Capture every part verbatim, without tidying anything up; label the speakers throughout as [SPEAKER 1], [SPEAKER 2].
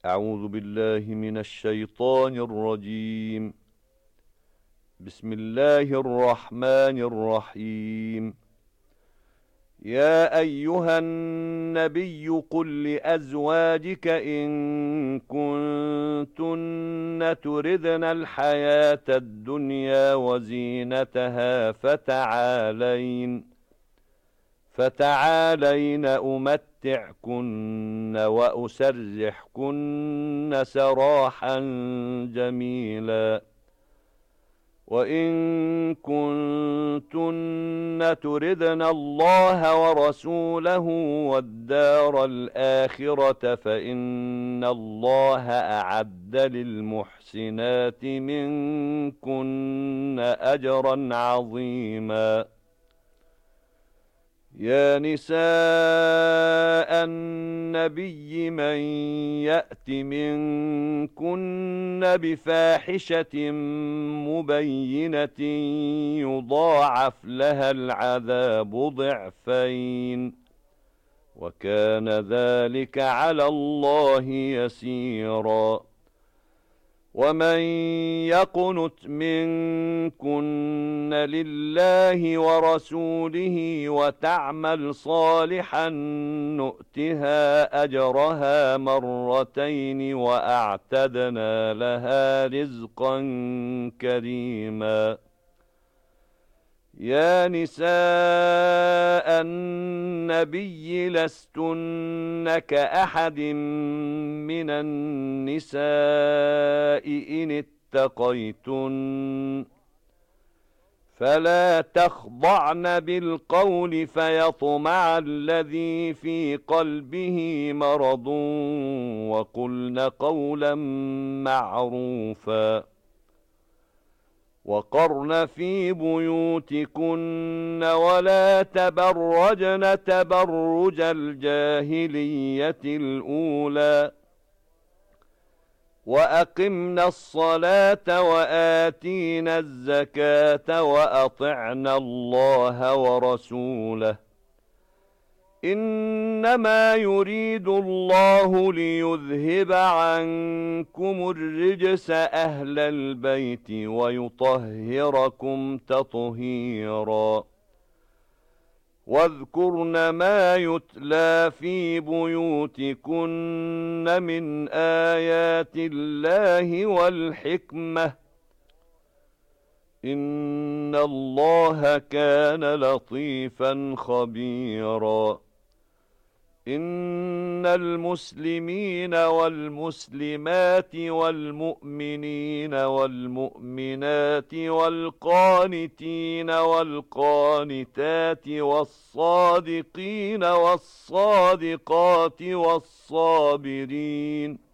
[SPEAKER 1] أعوذ بالله من الشيطان الرجيم. بسم الله الرحمن الرحيم. يا أيها النبي قل لأزواجك إن كنتن تردن الحياة الدنيا وزينتها فتعالين فتعالين أمتعكن وأسرحكن سراحا جميلا. وإن كنتن تردن الله ورسوله والدار الآخرة فإن الله أعد للمحسنات منكن أجرا عظيما. يا نساء النبي من يأت منكن بفاحشة مبينة يضاعف لها العذاب ضعفين وكان ذلك على الله يسيرا. ومن يقنت منكن لله ورسوله وتعمل صالحا نؤتها أجرها مرتين وأعتدنا لها رزقا كريما. يا نساء النبي لستن كأحد من النساء إن اتقيتن فلا تخضعن بالقول فيطمع الذي في قلبه مرض وقلن قولا معروفا. وقرن في بيوتكن ولا تبرجن تبرج الجاهلية الأولى وأقمنا الصلاة وآتينا الزكاة وأطعنا الله ورسوله إنما يريد الله ليذهب عنكم الرجس أهل البيت ويطهركم تطهيرا. واذكرن ما يتلى في بيوتكن من آيات الله والحكمة إن الله كان لطيفا خبيرا. إن المسلمين والمسلمات والمؤمنين والمؤمنات والقانتين والقانتات والصادقين والصادقات والصابرين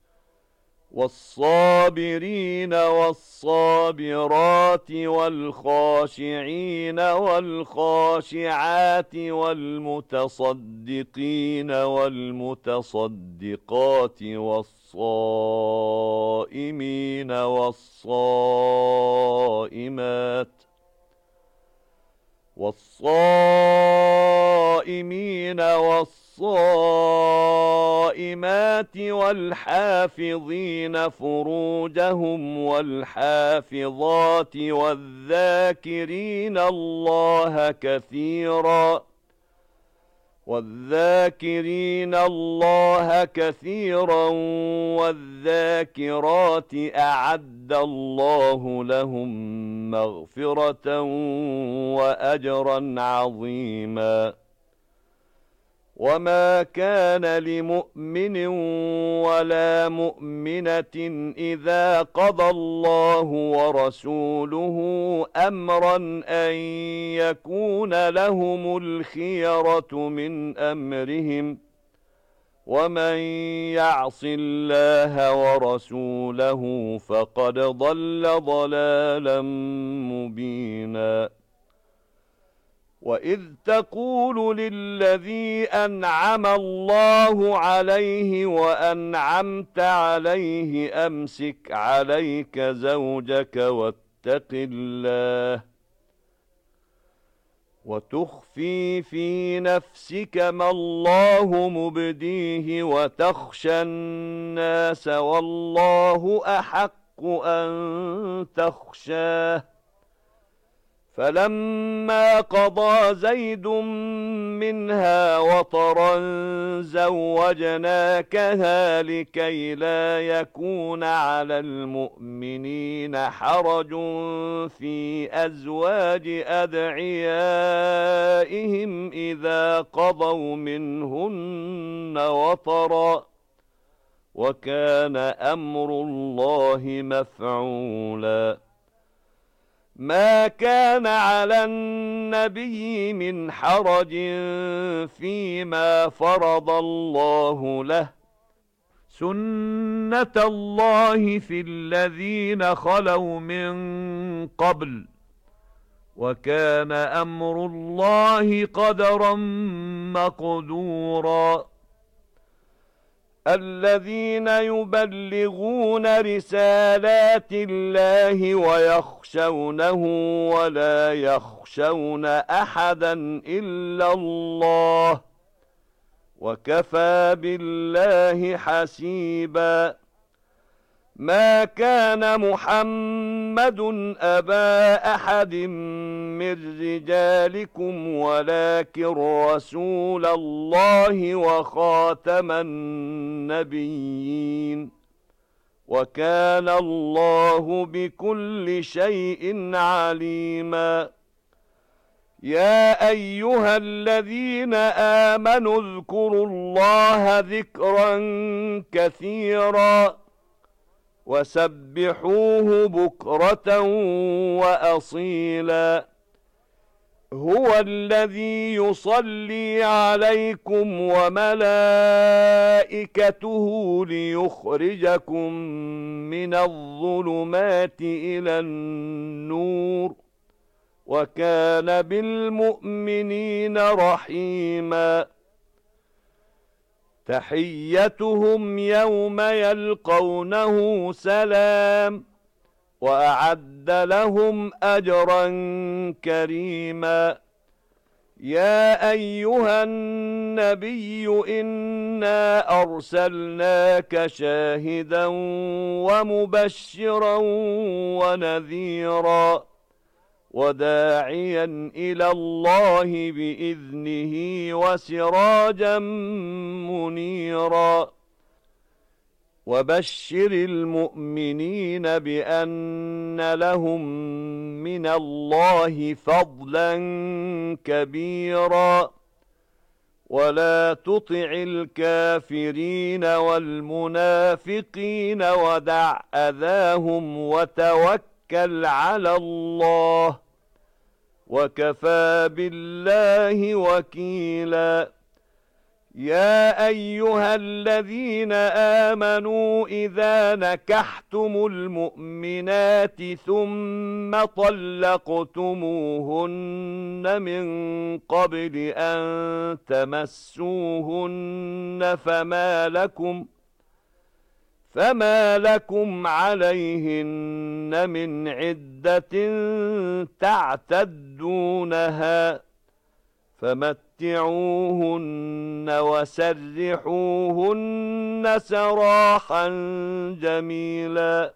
[SPEAKER 1] والصابرين والصابرات والخاشعين والخاشعات والمتصدقين والمتصدقات والصائمين والصائمات والصائمين والصائمات والحافظين فروجهم والحافظات والذاكرين الله كثيرا والذاكرين الله كثيرا والذاكرات أعد الله لهم مغفرة وأجرا عظيما. وما كان لمؤمن ولا مؤمنة إذا قضى الله ورسوله أمرا أن يكون لهم الخيرة من أمرهم ومن يعص الله ورسوله فقد ضل ضلالا مبينا. وإذ تقول للذي أنعم الله عليه وأنعمت عليه أمسك عليك زوجك واتق الله وتخفي في نفسك ما الله مبديه وتخشى الناس والله أحق أن تخشاه فلما قضى زيد منها وطرا زوجناكها لكي لا يكون على المؤمنين حرج في أزواج أدعيائهم إذا قضوا منهن وطرا وكان أمر الله مفعولا ما كان على النبي من حرج فيما فرض الله له سنة الله في الذين خلوا من قبل وكان أمر الله قدرا مقدورا الذين يبلغون رسالات الله ويخشونه ولا يخشون أحدا إلا الله وكفى بالله حسيبا ما كان محمد أبا أحد من رجالكم ولكن رسول الله وخاتم النبيين وكان الله بكل شيء عليما يا أيها الذين آمنوا اذكروا الله ذكرا كثيرا وسبحوه بكرة وأصيلا هو الذي يصلي عليكم وملائكته ليخرجكم من الظلمات إلى النور وكان بالمؤمنين رحيما تحيتهم يوم يلقونه سلام وأعد لهم أجرا كريما يا أيها النبي إنا أرسلناك شاهدا ومبشرا ونذيرا وداعيا إلى الله بإذنه وسراجا منيرا وبشر المؤمنين بأن لهم من الله فضلا كبيرا ولا تطع الكافرين والمنافقين ودع أذاهم وتوكل على الله وكفى بالله وكيلا يا أيها الذين آمنوا إذا نكحتم المؤمنات ثم طلقتموهن من قبل أن تمسوهن فما لكم فما لكم عليهن من عدة تعتدونها فمتعوهن وسرحوهن سراحا جميلا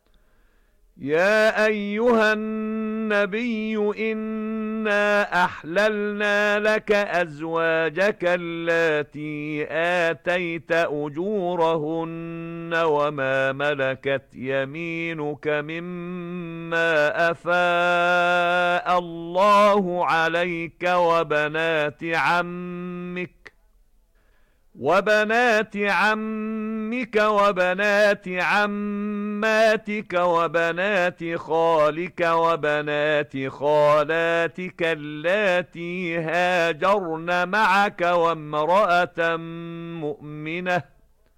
[SPEAKER 1] يا أيها النبي إنا أحللنا لك أزواجك اللاتي آتيت أجورهن وما ملكت يمينك مما أفاء الله عليك وبنات عمك وبنات عمك وبنات عماتك وبنات خالك وبنات خالاتك اللاتي هاجرن معك وامرأة مؤمنة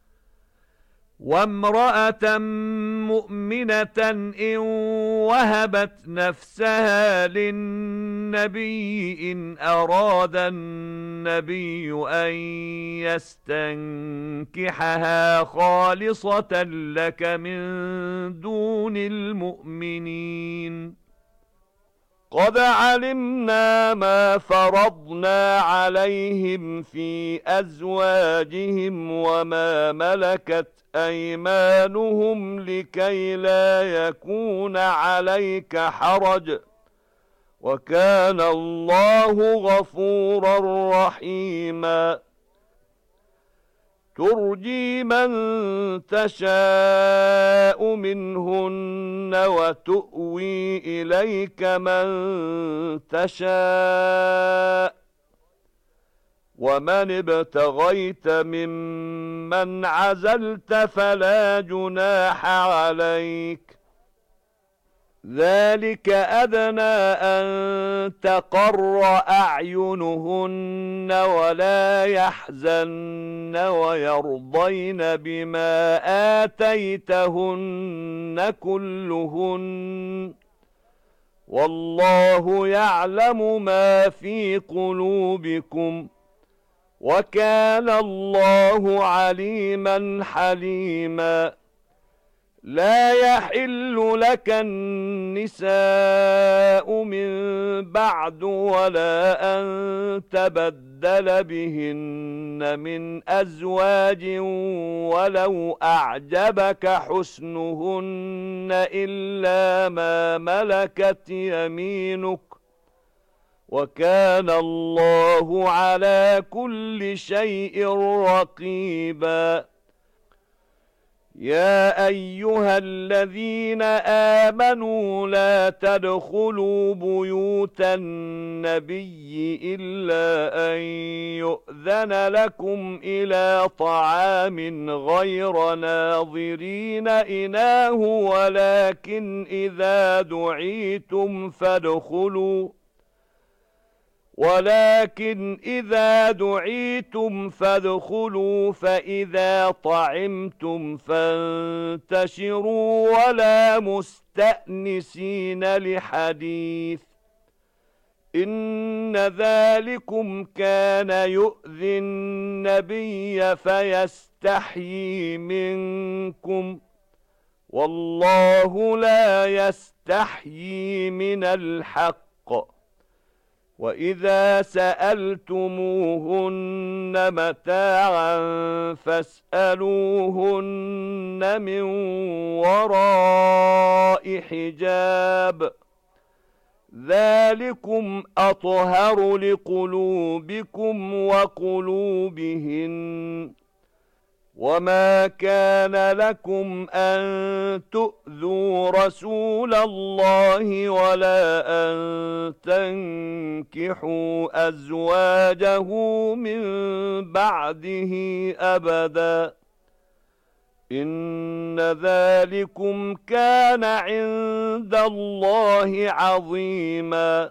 [SPEAKER 1] وامرأة مؤمنة إن وهبت نفسها للنبي إن أراد النبي أن يستنكحها خالصة لك من دون المؤمنين قد علمنا ما فرضنا عليهم في أزواجهم وما ملكت أيمانهم لكي لا يكون عليك حرج وكان الله غفورا رحيما ترجي من تشاء منهن وتؤوي إليك من تشاء ومن ابتغيت ممن عزلت فلا جناح عليك ذلك أدنى أن تقر أعينهن ولا يحزن ويرضين بما آتيتهن كلهن والله يعلم ما في قلوبكم وكان الله عليما حليما لا يحل لك النساء من بعد ولا أن تبدل بهن من أزواج ولو أعجبك حسنهن إلا ما ملكت يمينك وكان الله على كل شيء رقيبا يا أيها الذين آمنوا لا تدخلوا بيوت النبي إلا أن يؤذن لكم إلى طعام غير ناظرين إناه ولكن إذا دعيتم فادخلوا ولكن إذا دعيتم فادخلوا فإذا طعمتم فانتشروا ولا مستأنسين لحديث إن ذلكم كان يؤذي النبي فيستحيي منكم والله لا يستحيي من الحق وإذا سألتموهن متاعا فاسألوهن من وراء حجاب ذلكم أطهر لقلوبكم وقلوبهن وما كان لكم أن تؤذوا رسول الله ولا أن تنكحوا أزواجه من بعده أبدا إن ذلكم كان عند الله عظيما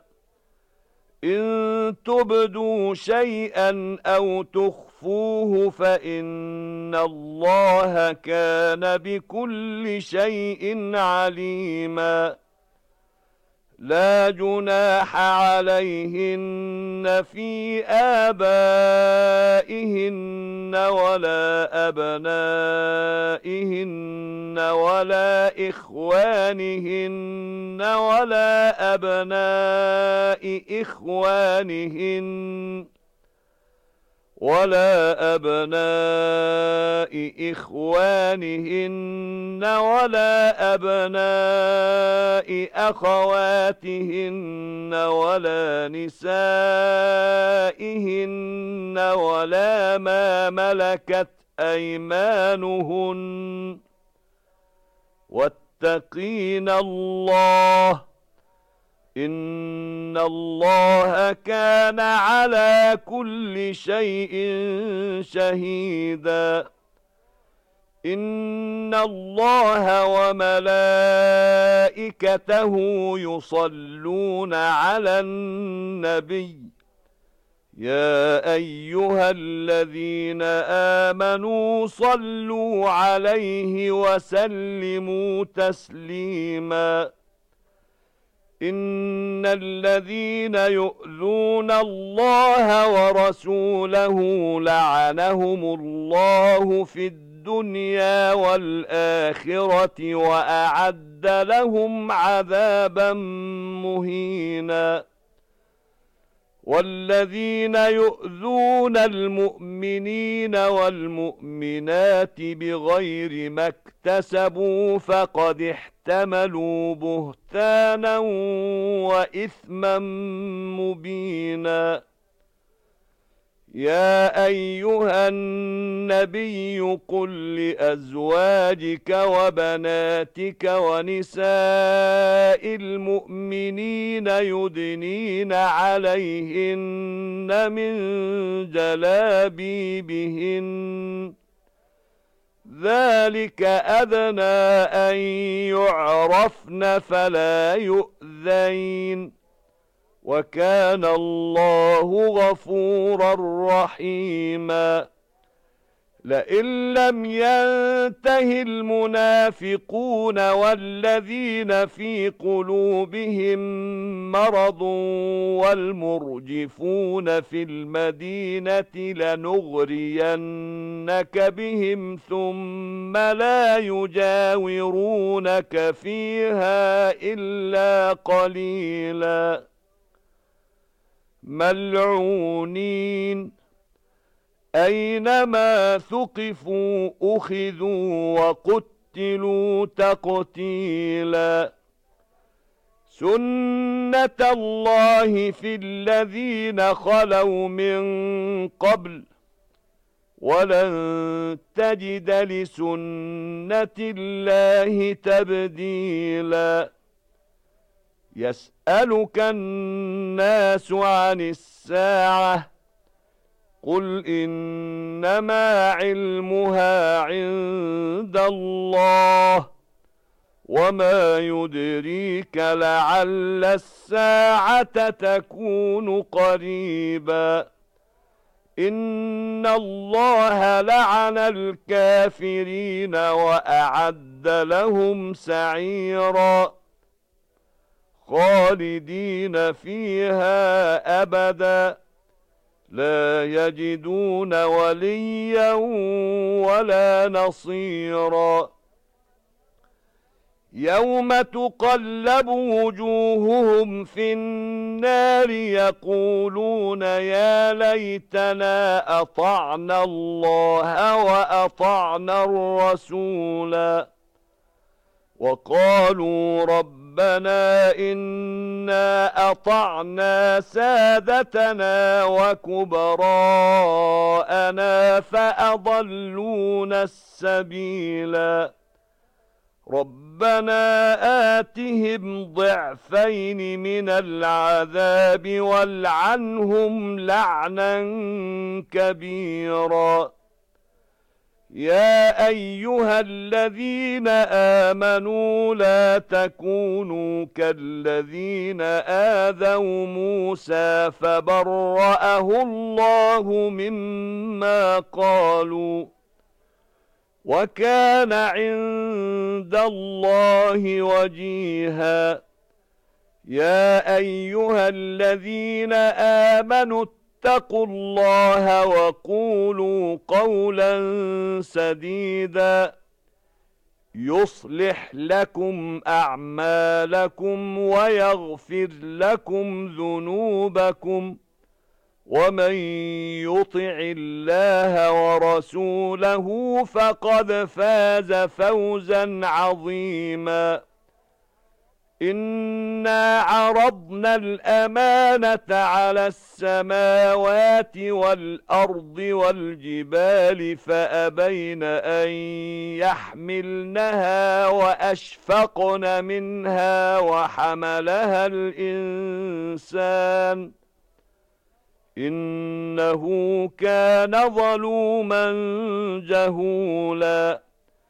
[SPEAKER 1] إن تبدوا شيئا أو تخفوه فإن الله كان بكل شيء عليما لا جناح عليهن في آبائهن ولا أبنائهن ولا إخوانهن ولا أبناء إخوانهن ولا أبناء إخوانهن ولا أبناء أخواتهن ولا نسائهن ولا ما ملكت أيمانهن واتقين الله إن الله كان على كل شيء شهيدا إن الله وملائكته يصلون على النبي يا أيها الذين آمنوا صلوا عليه وسلموا تسليما إن الذين يؤذون الله ورسوله لعنهم الله في الدنيا والآخرة وأعد لهم عذابا مهينا والذين يؤذون المؤمنين والمؤمنات بغير ما اكتسبوا فقد احتملوا بهتانا وإثما مبينا يا أيها النبي قل لأزواجك وبناتك ونساء المؤمنين يدنين عليهن من جلابيبهن ذلك أدنى أن يعرفن فلا يؤذين وكان الله غفورا رحيما لئن لم ينته المنافقون والذين في قلوبهم مرض والمرجفون في المدينة لنغرينك بهم ثم لا يجاورونك فيها إلا قليلا ملعونين أينما ثقفوا أخذوا وقتلوا تقتيلا سنة الله في الذين خلوا من قبل ولن تجد لسنة الله تبديلا يسألك الناس عن الساعة قل إنما علمها عند الله وما يدريك لعل الساعة تكون قريبا إن الله لعن الكافرين وأعد لهم سعيرا خالدين فيها أبدا لا يجدون وليا ولا نصيرا يوم تقلب وجوههم في النار يقولون يا ليتنا أطعنا الله وأطعنا الرسولا وقالوا ربنا إنا أطعنا سادتنا وكبراءنا فأضلونا السبيلا ربنا آتهم ضعفين من العذاب والعنهم لعنا كبيرا يا أيها الذين آمنوا لا تكونوا كالذين آذوا موسى فبرأه الله مما قالوا وكان عند الله وجيها يا أيها الذين آمنوا اتقوا الله وقولوا قولا سديدا يصلح لكم أعمالكم ويغفر لكم ذنوبكم ومن يطع الله ورسوله فقد فاز فوزا عظيما إنا عرضنا الأمانة على السماوات والأرض والجبال فأبين أن يحملنها وأشفقن منها وحملها الإنسان إنه كان ظلوما جهولا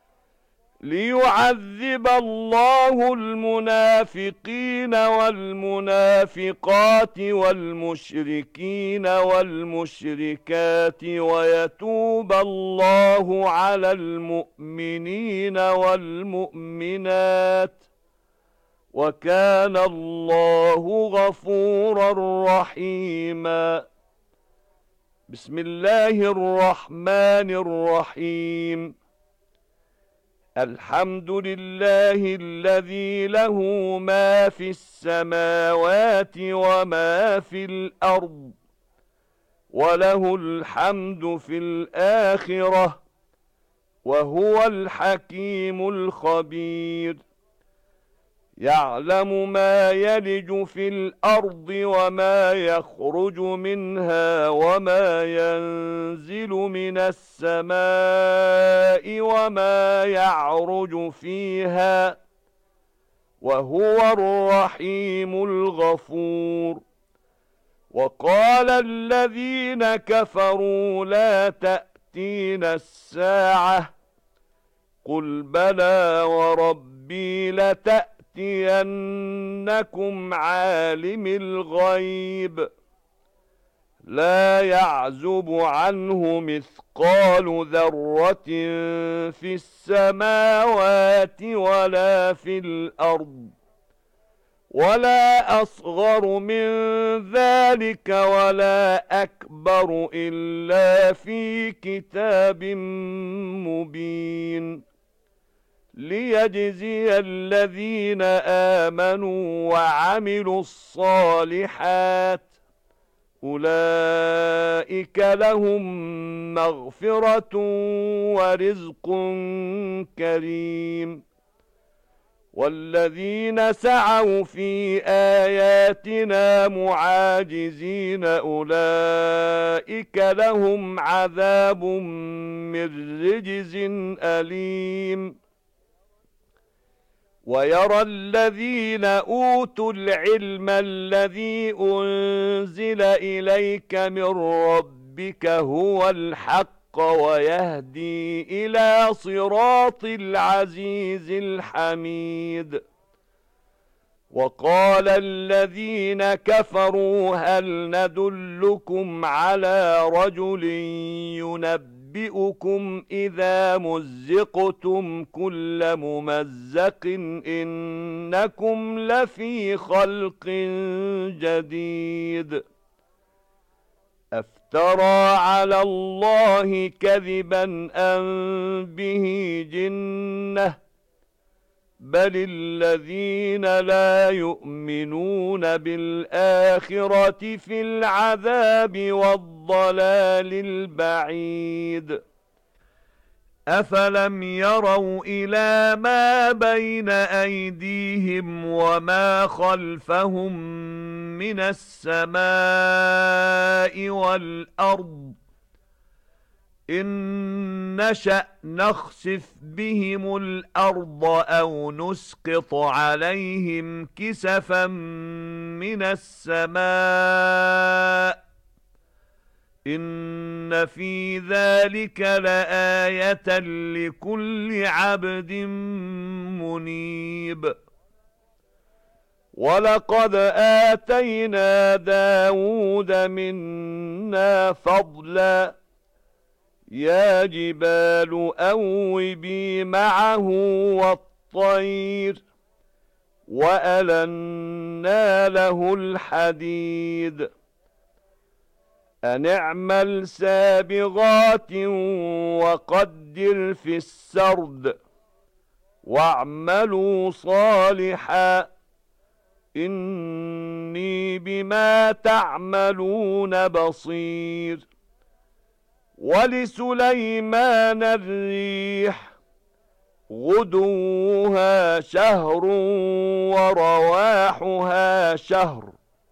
[SPEAKER 1] ليعذب الله المنافقين والمنافقات والمشركين والمشركات ويتوب الله على المؤمنين والمؤمنات وكان الله غفورا رحيما. بسم الله الرحمن الرحيم. الحمد لله الذي له ما في السماوات وما في الأرض، وله الحمد في الآخرة، وهو الحكيم الخبير. يعلم ما يلج في الأرض وما يخرج منها وما ينزل من السماء وما يعرج فيها، وهو الرحيم الغفور. وقال الذين كفروا لا تأتينا الساعة، قل بلى وربي لتأتينكم عالم الغيب لا يعزب عنه مثقال ذرة في السماوات ولا في الأرض، ولا أصغر من ذلك ولا أكبر إلا في كتاب مبين، ليجزي الذين آمنوا وعملوا الصالحات أولئك لهم مغفرة ورزق كريم. والذين سعوا في آياتنا معاجزين أولئك لهم عذاب من رجز أليم. ويرى الذين أوتوا العلم الذي أنزل إليك من ربك هو الحق ويهدي إلى صراط العزيز الحميد. وقال الذين كفروا هل ندلكم على رجل ينبئكم إذا مزقتم كل ممزق إنكم لفي خلق جديد. أفترى على الله كذبا أم به جنة بل الذين لا يؤمنون بالآخرة في العذاب والضلال البعيد. أفلم يروا إلى ما بين أيديهم وما خلفهم من السماء والأرض إن نشأ نخسف بهم الأرض أو نسقط عليهم كسفا من السماء إن في ذلك لآية لكل عبد منيب. ولقد آتينا داود منا فضلا يا جبال أوبي معه والطير وألنا له الحديد أن اعمل سابغات وقدر في السرد واعملوا صالحا إني بما تعملون بصير. ولسليمان الريح غدوها شهر ورواحها شهر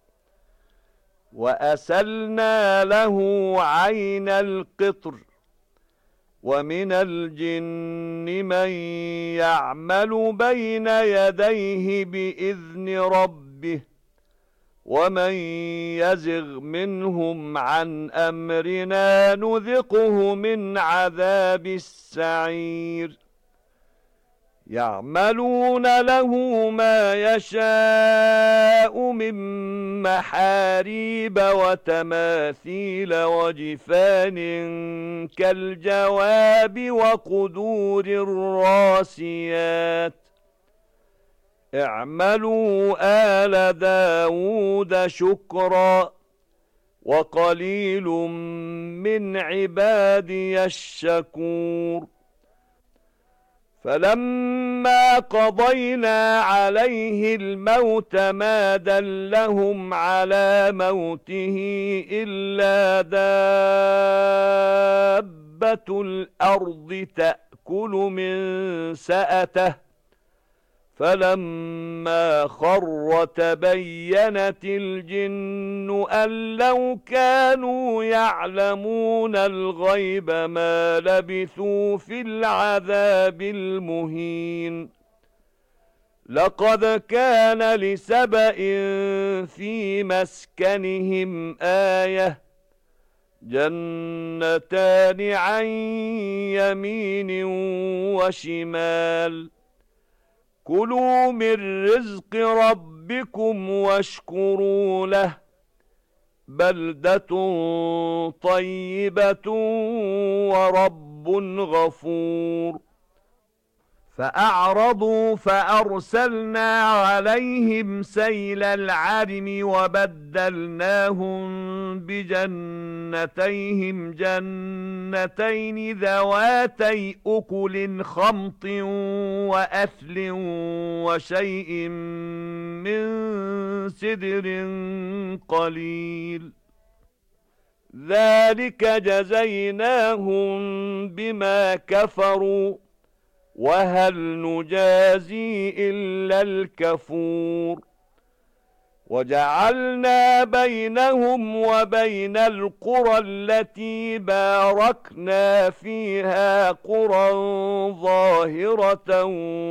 [SPEAKER 1] وأسلنا له عين القطر ومن الجن من يعمل بين يديه بإذن ربه ومن يزغ منهم عن أمرنا نذقه من عذاب السعير. يعملون له ما يشاء من محاريب وتماثيل وجفان كالجواب وقدور الراسيات اعملوا آل داود شكرا وقليل من عبادي الشكور فلما قضينا عليه الموت ما دلهم على موته إلا دابة الأرض تأكل من سأته فلما خر تبينت الجن أن لو كانوا يعلمون الغيب ما لبثوا في العذاب المهين لقد كان لسبإ في مسكنهم آية جنتان عن يمين وشمال كلوا من رزق ربكم واشكروا له بلدة طيبة ورب غفور فأعرضوا فأرسلنا عليهم سيل العرم وبدلناهم بجنتيهم جنتين ذواتي أكل خمط وأثل وشيء من سدر قليل ذلك جزيناهم بما كفروا وهل نجازي إلا الكفور وجعلنا بينهم وبين القرى التي باركنا فيها قرى ظاهرة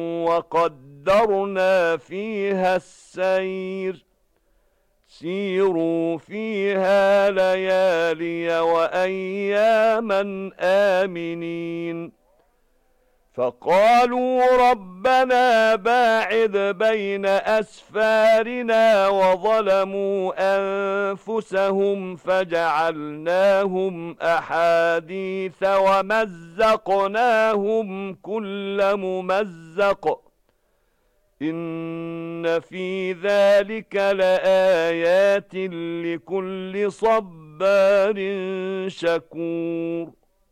[SPEAKER 1] وقدرنا فيها السير سيروا فيها ليالي وأياما آمنين فقالوا ربنا باعد بين أسفارنا وظلموا أنفسهم فجعلناهم أحاديث ومزقناهم كل ممزق إن في ذلك لآيات لكل صبار شكور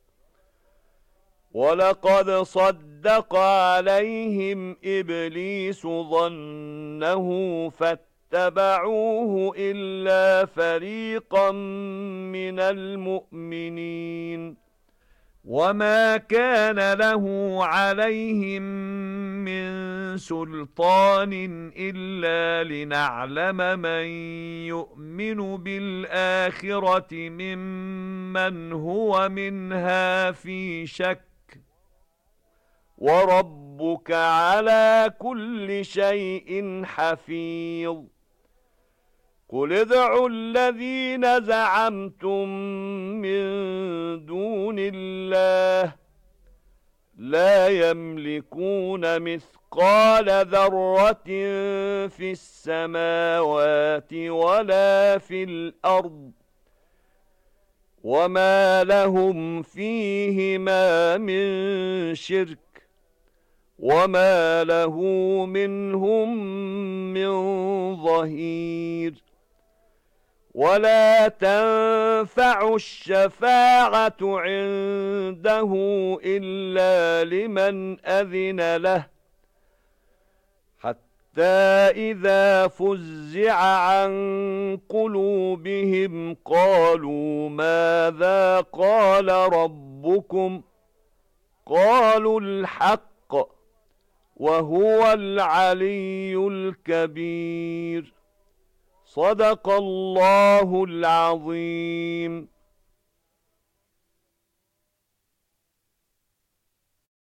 [SPEAKER 1] ولقد صدق عليهم إبليس ظنه فاتبعوه إلا فريقا من المؤمنين وما كان له عليهم من سلطان إلا لنعلم من يؤمن بالآخرة ممن هو منها في شك وربك على كل شيء حفيظ قل ادعوا الذين زعمتم من دون الله لا يملكون مثقال ذرة في السماوات ولا في الأرض وما لهم فيهما من شرك وما له منهم من ظهير ولا تنفع الشفاعة عنده إلا لمن أذن له حتى إذا فزع عن قلوبهم قالوا ماذا قال ربكم قالوا الحق وهو العلي الكبير صدق الله العظيم.